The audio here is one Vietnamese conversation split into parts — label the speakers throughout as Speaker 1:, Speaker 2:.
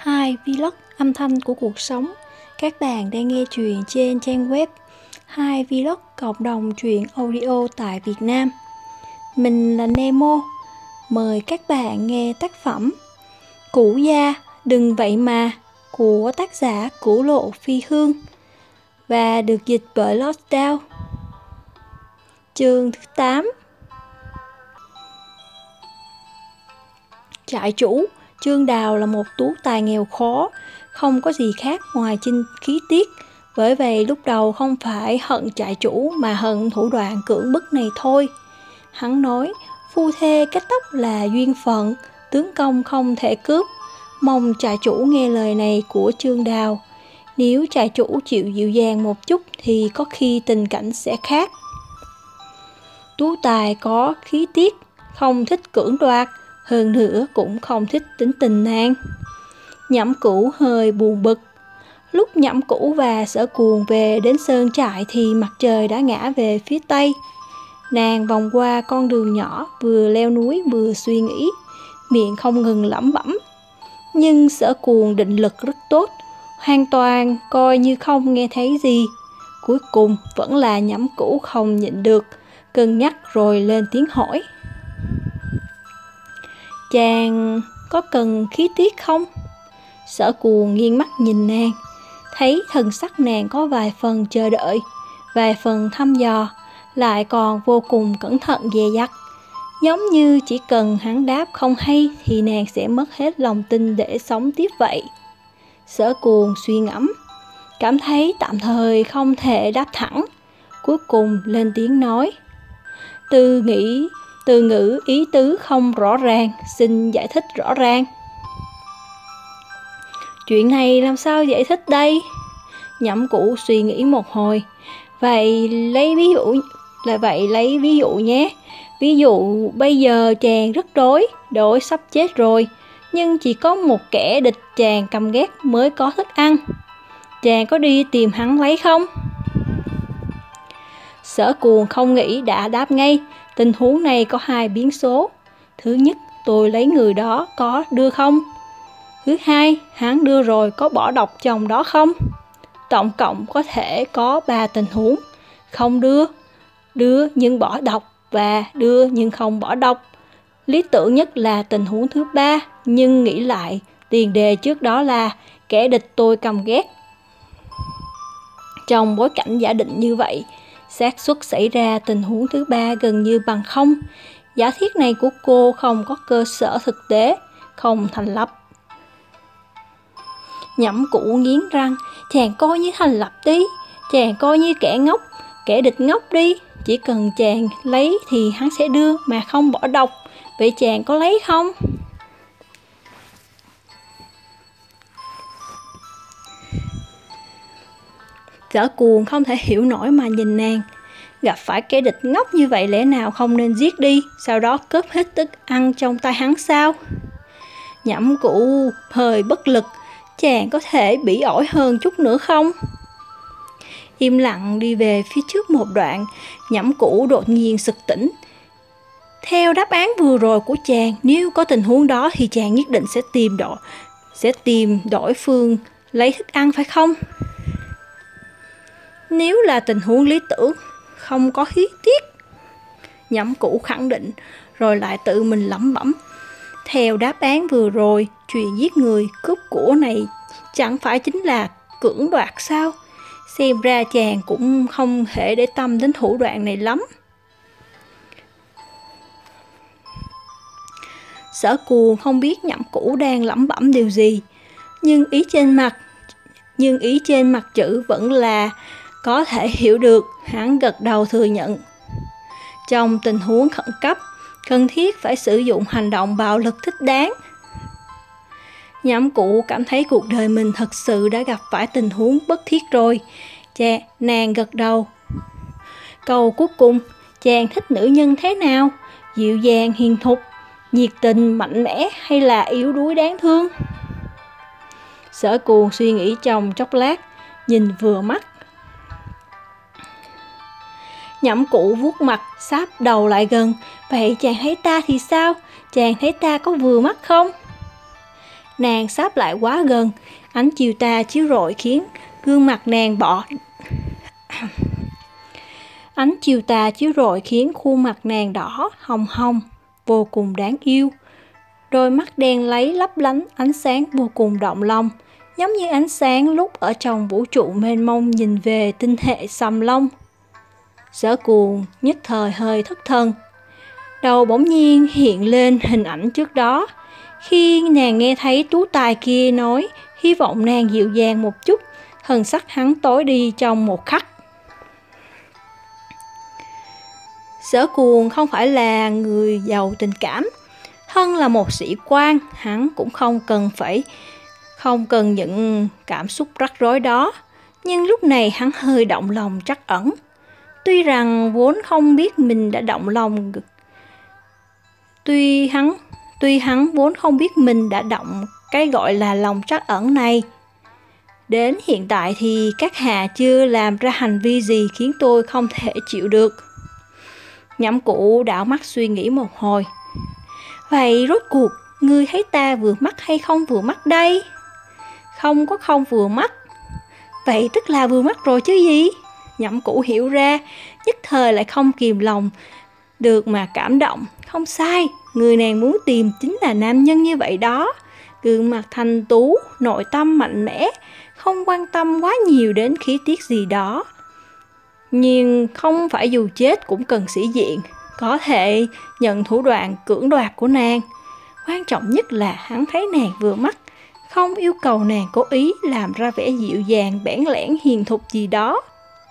Speaker 1: Hai Vlog âm thanh của cuộc sống. Các bạn đang nghe truyện trên trang web Hai Vlog cộng đồng truyện audio tại Việt Nam. Mình là Nemo. Mời các bạn nghe tác phẩm Cũ Gia Đừng Vậy Mà của tác giả Cửu Lộ Phi Hương và được dịch bởi Lost Down. Chương thứ 8. Trại chủ Trương Đào là một tú tài nghèo khó, không có gì khác ngoài chinh khí tiết. Bởi vậy lúc đầu không phải hận trại chủ mà hận thủ đoạn cưỡng bức này thôi. Hắn nói phu thê kết tóc là duyên phận, tướng công không thể cướp. Mong trại chủ nghe lời này của Trương Đào. Nếu trại chủ chịu dịu dàng một chút thì có khi tình cảnh sẽ khác. Tú tài có khí tiết, không thích cưỡng đoạt, hơn nữa cũng không thích tính tình nàng. Nhậm Cửu hơi buồn bực. Lúc Nhậm Cửu và Sở Cuồng về đến sơn trại thì mặt trời đã ngã về phía tây. Nàng vòng qua con đường nhỏ, vừa leo núi vừa suy nghĩ, miệng không ngừng lẩm bẩm. Nhưng Sở Cuồng định lực rất tốt, hoàn toàn coi như không nghe thấy gì. Cuối cùng vẫn là Nhậm Cửu không nhịn được, cân nhắc rồi lên tiếng hỏi: "Chàng có cần khí tiết không?" Sở Cuồng nghiêng mắt nhìn nàng, thấy thần sắc nàng có vài phần chờ đợi, vài phần thăm dò, lại còn vô cùng cẩn thận dè dặt, giống như chỉ cần hắn đáp không hay thì nàng sẽ mất hết lòng tin để sống tiếp vậy. Sở Cuồng suy ngẫm, cảm thấy tạm thời không thể đáp thẳng, cuối cùng lên tiếng nói: Từ ngữ ý tứ không rõ ràng, xin giải thích rõ ràng." "Chuyện này làm sao giải thích đây?" Nhậm Cửu suy nghĩ một hồi. Vậy lấy ví dụ nhé. Ví dụ bây giờ chàng rất đói sắp chết rồi, nhưng chỉ có một kẻ địch chàng căm ghét mới có thức ăn. Chàng có đi tìm hắn lấy không? Sở Cuồng không nghĩ đã đáp ngay. Tình huống này có hai biến số. Thứ nhất, tôi lấy người đó có đưa không? Thứ hai, hắn đưa rồi có bỏ độc trong đó không? Tổng cộng có thể có 3 tình huống: không đưa nhưng bỏ độc, và đưa nhưng không bỏ độc. Lý tưởng nhất là tình huống thứ 3, nhưng nghĩ lại, tiền đề trước đó là kẻ địch tôi căm ghét. Trong bối cảnh giả định như vậy, xác suất xảy ra tình huống thứ 3 gần như bằng không. Giả thiết này của cô không có cơ sở thực tế, không thành lập. Nhậm Cửu nghiến răng, chàng coi như thành lập đi, chàng coi như kẻ địch ngốc đi. Chỉ cần chàng lấy thì hắn sẽ đưa mà không bỏ độc. Vậy chàng có lấy không? Sở Cuồng không thể hiểu nổi mà nhìn nàng. Gặp phải kẻ địch ngốc như vậy lẽ nào không nên giết đi, sau đó cướp hết thức ăn trong tay hắn sao? Nhậm Cửu hơi bất lực, chàng có thể bỉ ổi hơn chút nữa không? Im lặng đi về phía trước một đoạn, Nhậm Cửu đột nhiên sực tỉnh. Theo đáp án vừa rồi của chàng, nếu có tình huống đó thì chàng nhất định sẽ tìm đổi phương lấy thức ăn phải không? Nếu là tình huống lý tưởng, không có khí tiết, Nhậm Cửu khẳng định, rồi lại tự mình lẩm bẩm. Theo đáp án vừa rồi, chuyện giết người cướp của này chẳng phải chính là cưỡng đoạt sao? Xem ra chàng cũng không thể để tâm đến thủ đoạn này lắm. Sở Cuồng không biết Nhậm Cửu đang lẩm bẩm điều gì, nhưng ý trên mặt chữ vẫn là có thể hiểu được. Hắn gật đầu thừa nhận. Trong tình huống khẩn cấp, cần thiết phải sử dụng hành động bạo lực thích đáng. Nhậm Cửu cảm thấy cuộc đời mình thật sự đã gặp phải tình huống bất thiết rồi. Nàng gật đầu. Câu cuối cùng, chàng thích nữ nhân thế nào? Dịu dàng hiền thục, nhiệt tình mạnh mẽ hay là yếu đuối đáng thương? Sở Cuồng suy nghĩ trong chốc lát, nhìn vừa mắt. Nhậm Cửu vuốt mặt, sáp đầu lại gần. Vậy chàng thấy ta thì sao? Chàng thấy ta có vừa mắt không? Nàng sáp lại quá gần, ánh chiều tà chiếu rọi khiến gương mặt nàng Ánh chiều tà chiếu rọi khiến khuôn mặt nàng đỏ hồng hồng, vô cùng đáng yêu. Đôi mắt đen láy lấp lánh ánh sáng vô cùng động lòng, giống như ánh sáng lúc ở trong vũ trụ mênh mông nhìn về tinh hệ Sầm Long. Sở Cuồng nhất thời hơi thất thần. Đầu bỗng nhiên hiện lên hình ảnh trước đó, khi nàng nghe thấy tú tài kia nói hy vọng nàng dịu dàng một chút, thần sắc hắn tối đi trong một khắc. Sở Cuồng không phải là người giàu tình cảm, thân là một sĩ quan, hắn cũng không cần những cảm xúc rắc rối đó, nhưng lúc này hắn hơi động lòng trắc ẩn. Tuy rằng vốn không biết mình đã động lòng, tuy hắn vốn không biết mình đã động cái gọi là lòng trắc ẩn này. Đến hiện tại thì các hạ chưa làm ra hành vi gì khiến tôi không thể chịu được. Nhậm Cụ đảo mắt suy nghĩ một hồi. Vậy rốt cuộc, ngươi thấy ta vừa mắt hay không vừa mắt đây? Không có không vừa mắt. Vậy tức là vừa mắt rồi chứ gì? Nhậm Cụ hiểu ra, nhất thời lại không kìm lòng được mà cảm động. Không sai, người nàng muốn tìm chính là nam nhân như vậy đó. Gương mặt thanh tú, nội tâm mạnh mẽ, không quan tâm quá nhiều đến khí tiết gì đó. Nhưng không phải dù chết cũng cần sĩ diện, có thể nhận thủ đoạn cưỡng đoạt của nàng. Quan trọng nhất là hắn thấy nàng vừa mắt, không yêu cầu nàng cố ý làm ra vẻ dịu dàng, bẽn lẽn, hiền thục gì đó.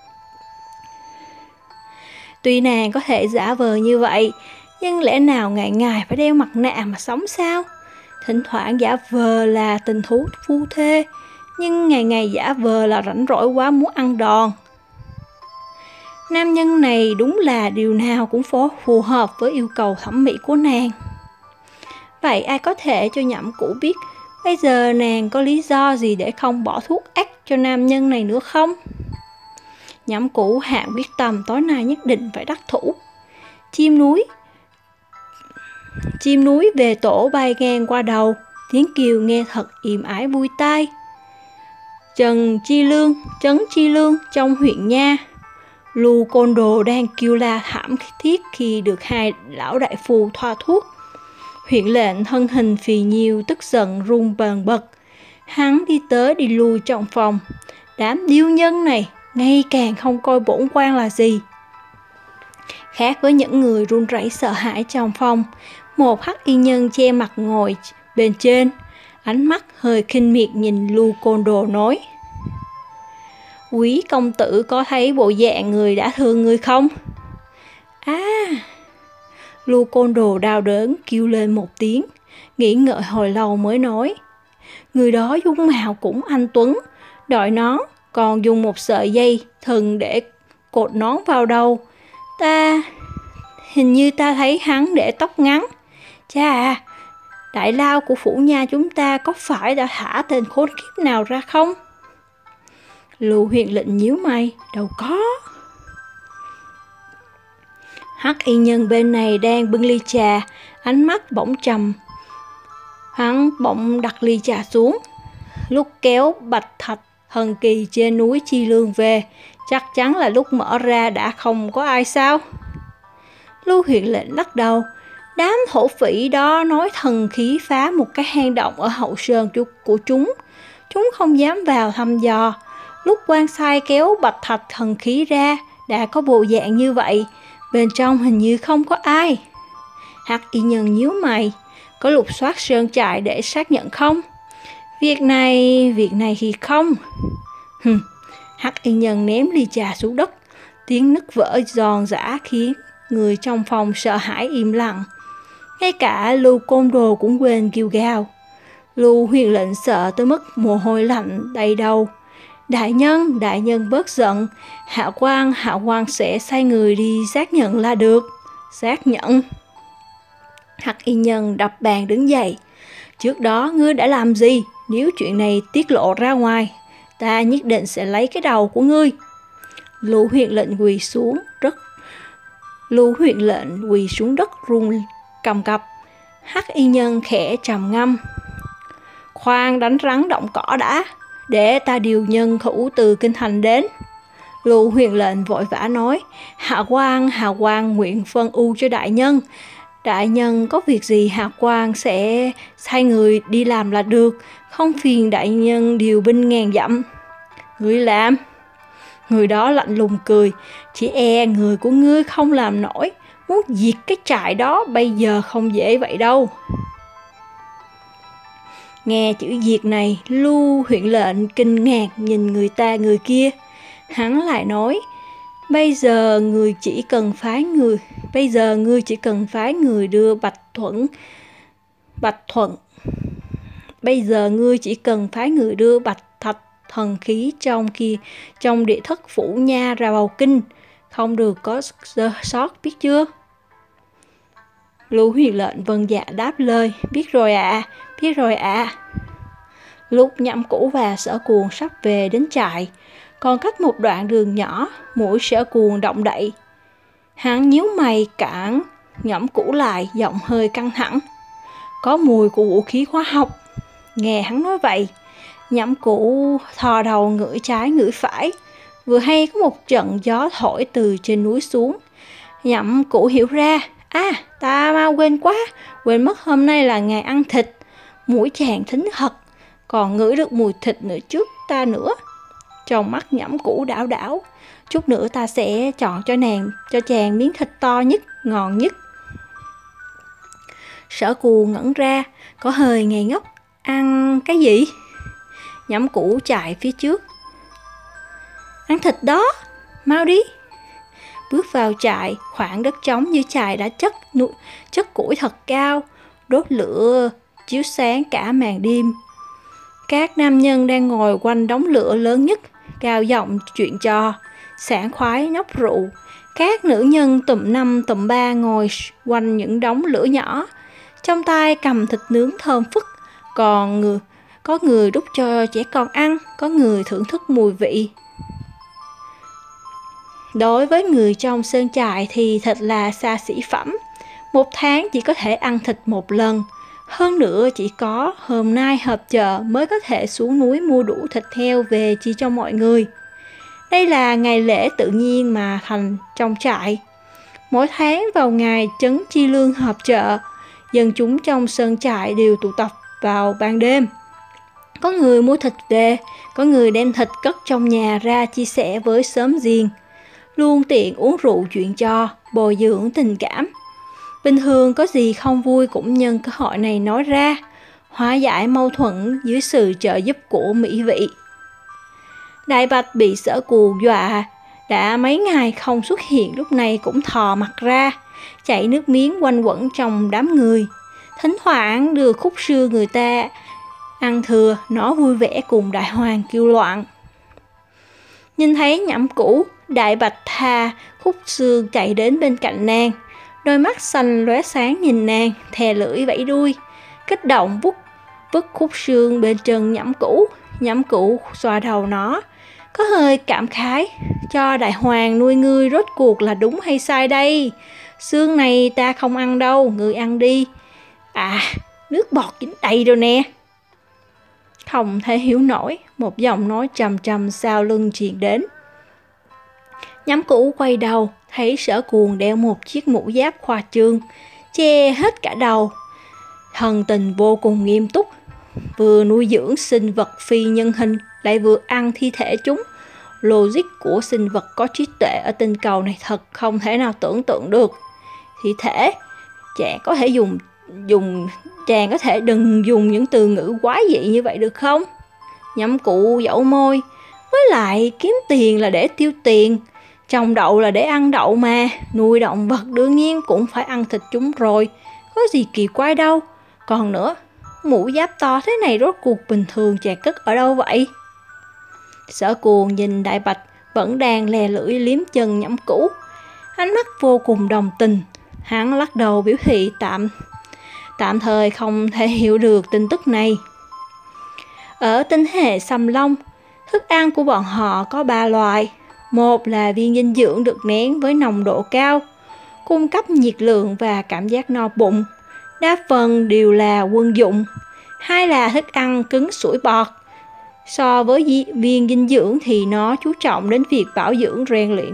Speaker 1: Tuy nàng có thể giả vờ như vậy, nhưng lẽ nào ngày ngày phải đeo mặt nạ mà sống sao? Thỉnh thoảng giả vờ là tình thú phu thê, nhưng ngày ngày giả vờ là rảnh rỗi quá muốn ăn đòn. Nam nhân này đúng là điều nào cũng phù hợp với yêu cầu thẩm mỹ của nàng. Vậy ai có thể cho Nhậm Cụ biết bây giờ nàng có lý do gì để không bỏ thuốc ác cho nam nhân này nữa không? Nhậm Cụ hạ quyết tâm tối nay nhất định phải đắc thủ. Chim núi về tổ bay ngang qua đầu, tiếng kêu nghe thật êm ái vui tai. Trấn Chi Lương trong huyện Nha, Lưu Côn Đồ đang kêu la thảm thiết khi được hai lão đại phu thoa thuốc. Huyện lệnh thân hình phì nhiêu tức giận run bần bật. Hắn đi tới đi lui trong phòng. Đám điêu nhân này ngày càng không coi bổn quan là gì. Khác với những người run rẩy sợ hãi trong phòng, một hắc y nhân che mặt ngồi bên trên, ánh mắt hơi khinh miệt nhìn Lưu Côn Đồ nói: Quý công tử có thấy bộ dạng người đã thương người không? Lưu Côn Đồ đau đớn kêu lên một tiếng, nghĩ ngợi hồi lâu mới nói: Người đó dung mạo cũng anh tuấn, đội nón, còn dùng một sợi dây thừng để cột nón vào đầu. Hình như ta thấy hắn để tóc ngắn. Chà, đại lao của phủ nha chúng ta có phải đã thả tên khốn kiếp nào ra không? Lưu huyện lệnh nhíu mày, đâu có. Hắc y nhân bên này đang bưng ly trà, ánh mắt bỗng trầm. Hắn bỗng đặt ly trà xuống. Lúc kéo bạch thạch thần kỳ trên núi Chi Lương về, chắc chắn là lúc mở ra đã không có ai sao? Lưu huyện lệnh lắc đầu. Đám thổ phỉ đó nói thần khí phá một cái hang động ở hậu sơn của chúng. Chúng không dám vào thăm dò. Lúc quan sai kéo bạch thạch thần khí ra, đã có bộ dạng như vậy. Bên trong hình như không có ai. Hắc y nhân nhíu mày. Có lục soát sơn trại để xác nhận không? Việc này thì không. Hắc y nhân ném ly trà xuống đất. Tiếng nứt vỡ giòn giã khiến người trong phòng sợ hãi im lặng. Ngay cả Lưu Côn Đồ cũng quên kêu gào. Lưu huyện lệnh sợ tới mức mồ hôi lạnh đầy đầu. Đại nhân bớt giận. Hạ quan sẽ sai người đi xác nhận là được. Xác nhận. Hắc y nhân đập bàn đứng dậy. Trước đó ngươi đã làm gì? Nếu chuyện này tiết lộ ra ngoài, ta nhất định sẽ lấy cái đầu của ngươi. Lưu huyện lệnh quỳ xuống đất run cầm cập. Hắc y nhân khẽ trầm ngâm. Khoan đánh rắn động cỏ đã, để ta điều nhân thủ từ kinh thành đến. Lưu Huyền lệnh vội vã nói, hạ quan nguyện phân ưu cho đại nhân. Đại nhân có việc gì hạ quan sẽ sai người đi làm là được, không phiền đại nhân điều binh ngàn dặm. Người làm? Người đó lạnh lùng cười, chỉ e người của ngươi không làm nổi, muốn diệt cái trại đó bây giờ không dễ vậy đâu. Nghe chữ diệt này, Lưu huyện lệnh kinh ngạc nhìn người ta người kia. Hắn lại nói, bây giờ ngươi chỉ cần phái người đưa Bạch Thạch thần khí trong địa thất phủ nha ra vào kinh, không được có sót, biết chưa? Lưu Huyền lệnh vâng dạ đáp lời, biết rồi ạ. Lúc Nhậm Cũ và Sở Cuồng sắp về đến trại, còn cách một đoạn đường nhỏ, mũi Sở Cuồng động đậy. Hắn nhíu mày cản Nhậm Cũ lại, giọng hơi căng thẳng. Có mùi của vũ khí hóa học. Nghe hắn nói vậy, Nhậm Cũ thò đầu ngửi trái ngửi phải. Vừa hay có một trận gió thổi từ trên núi xuống. Nhậm Cũ hiểu ra, ta mau quên mất hôm nay là ngày ăn thịt. Mũi chàng thính thật, còn ngửi được mùi thịt nữa trước ta nữa. Trong mắt Nhậm Cũ đảo đảo, chút nữa ta sẽ chọn cho chàng miếng thịt to nhất, ngon nhất. Sở Cuồng ngẩn ra, có hơi ngây ngốc. Ăn cái gì? Nhậm Cũ chạy phía trước. Ăn thịt đó, mau đi. Bước vào trại, khoảng đất trống như trại đã chất củi thật cao, đốt lửa chiếu sáng cả màn đêm. Các nam nhân đang ngồi quanh đống lửa lớn nhất, cao giọng chuyện trò, sảng khoái nhấp rượu. Các nữ nhân tụm năm tụm ba ngồi quanh những đống lửa nhỏ, trong tay cầm thịt nướng thơm phức. Còn có người đút cho trẻ con ăn, có người thưởng thức mùi vị. Đối với người trong sơn trại thì thịt là xa xỉ phẩm. Một tháng chỉ có thể ăn thịt một lần. Hơn nữa chỉ có hôm nay họp chợ mới có thể xuống núi mua đủ thịt heo về chia cho mọi người. Đây là ngày lễ tự nhiên mà thành trong trại. Mỗi tháng vào ngày trấn chi lương họp chợ, dân chúng trong sơn trại đều tụ tập vào ban đêm. Có người mua thịt về, có người đem thịt cất trong nhà ra chia sẻ với xóm giềng. Luôn tiện uống rượu chuyện trò, bồi dưỡng tình cảm. Bình thường có gì không vui cũng nhân cơ hội này nói ra, hóa giải mâu thuẫn dưới sự trợ giúp của mỹ vị. Đại Bạch bị Sở Cuồng dọa, đã mấy ngày không xuất hiện, lúc này cũng thò mặt ra, chảy nước miếng quanh quẩn trong đám người. Thỉnh thoảng đưa khúc xưa người ta ăn thừa, nó vui vẻ cùng đại hoàng kêu loạn. Nhìn thấy Nhậm Cũ, Đại Bạch tha khúc xương chạy đến bên cạnh nàng, đôi mắt xanh lóe sáng nhìn nàng, thè lưỡi vẫy đuôi, kích động vứt khúc xương bên chân Nhậm Cũ. Nhậm Cũ xoa đầu nó, có hơi cảm khái, cho đại hoàng nuôi ngươi rốt cuộc là đúng hay sai đây? Xương này ta không ăn đâu, ngươi ăn đi. Nước bọt dính đầy rồi nè. Không thể hiểu nổi, một giọng nói trầm trầm sau lưng truyền đến. Nhậm Cũ quay đầu, thấy Sở Cuồng đeo một chiếc mũ giáp khoa trương, che hết cả đầu. Thần tình vô cùng nghiêm túc, vừa nuôi dưỡng sinh vật phi nhân hình, lại vừa ăn thi thể chúng. Logic của sinh vật có trí tuệ ở tinh cầu này thật không thể nào tưởng tượng được. Thi thể, chàng có thể đừng dùng những từ ngữ quái dị như vậy được không? Nhậm Cũ dẫu môi, với lại kiếm tiền là để tiêu tiền, trồng đậu là để ăn đậu mà, nuôi động vật đương nhiên cũng phải ăn thịt chúng rồi, có gì kỳ quái đâu. Còn nữa, mũ giáp to thế này rốt cuộc bình thường chàng cất ở đâu vậy? Sở Cuồng nhìn Đại Bạch vẫn đang lè lưỡi liếm chân Nhậm Cũ, ánh mắt vô cùng đồng tình. Hắn lắc đầu biểu thị tạm thời không thể hiểu được tin tức này. Ở tinh hệ Sầm Long, thức ăn của bọn họ có 3 loại. Một là viên dinh dưỡng được nén với nồng độ cao, cung cấp nhiệt lượng và cảm giác no bụng. Đa phần đều là quân dụng. Hai là thức ăn cứng sủi bọt. So với viên dinh dưỡng thì nó chú trọng đến việc bảo dưỡng rèn luyện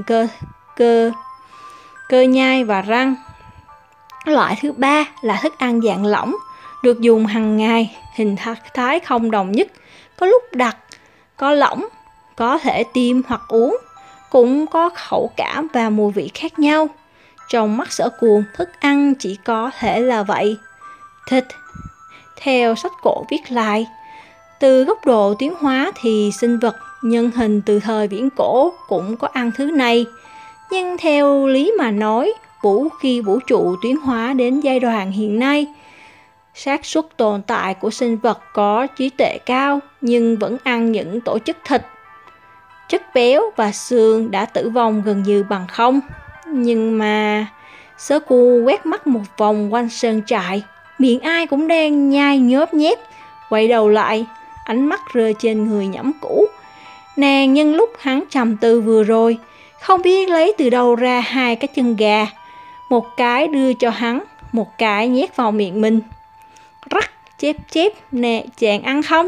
Speaker 1: cơ nhai và răng. Loại thứ ba là thức ăn dạng lỏng, được dùng hàng ngày, hình thái không đồng nhất, có lúc đặc, có lỏng, có thể tiêm hoặc uống, cũng có khẩu cảm và mùi vị khác nhau. Trong mắt Sở Cuồng, thức ăn chỉ có thể là vậy. Thịt. Theo sách cổ viết lại, từ góc độ tiến hóa thì sinh vật nhân hình từ thời viễn cổ cũng có ăn thứ này. Nhưng theo lý mà nói, khi vũ trụ tiến hóa đến giai đoạn hiện nay, xác suất tồn tại của sinh vật có trí tuệ cao nhưng vẫn ăn những tổ chức thịt, chất béo và xương đã tử vong gần như bằng không. Nhưng mà Sớ Cu quét mắt một vòng quanh sơn trại, miệng ai cũng đang nhai nhớp nhép. Quay đầu lại, ánh mắt rơi trên người Nhẫm Cũ. Nàng nhân lúc hắn trầm tư vừa rồi, không biết lấy từ đâu ra hai cái chân gà, một cái đưa cho hắn, một cái nhét vào miệng mình. Rắc, chép chép, nè chàng ăn không?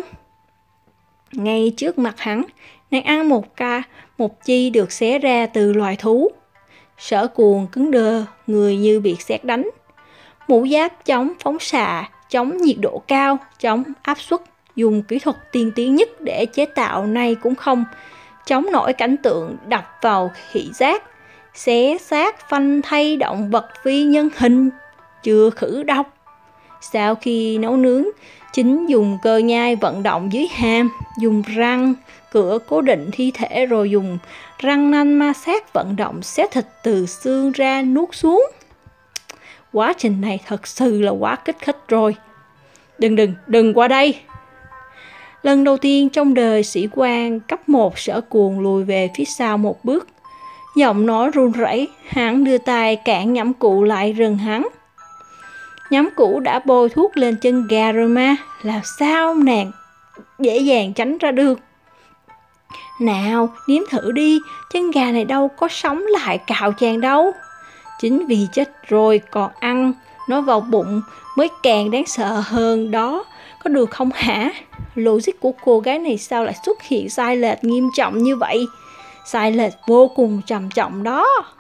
Speaker 1: Ngay trước mặt hắn, nàng ăn một chi được xé ra từ loài thú. Sở Cuồng cứng đờ, người như bị sét đánh. Mũ giáp chống phóng xạ, chống nhiệt độ cao, chống áp suất, dùng kỹ thuật tiên tiến nhất để chế tạo nay cũng không chống nổi cảnh tượng đập vào thị giác, xé xác phanh thây động vật phi nhân hình, chưa khử độc. Sau khi nấu nướng, chính dùng cơ nhai vận động dưới hàm, dùng răng cửa cố định thi thể rồi dùng răng nanh ma sát vận động xé thịt từ xương ra nuốt xuống. Quá trình này thật sự là quá kích thích rồi. Đừng qua đây. Lần đầu tiên trong đời sĩ quan cấp 1 Sở Cuồng lùi về phía sau một bước. Giọng nói run rẩy, hắn đưa tay cản Nhẫm Cụ lại rừng hắn. Nhẫm Cụ đã bôi thuốc lên chân gà rồi mà, làm sao nàng dễ dàng tránh ra được. Nào, nếm thử đi, chân gà này đâu có sống lại cạo chàng đâu. Chính vì chết rồi còn ăn nó vào bụng mới càng đáng sợ hơn đó, có được không hả? Logic của cô gái này sao lại xuất hiện sai lệch nghiêm trọng như vậy? Sai lệch vô cùng trầm trọng đó.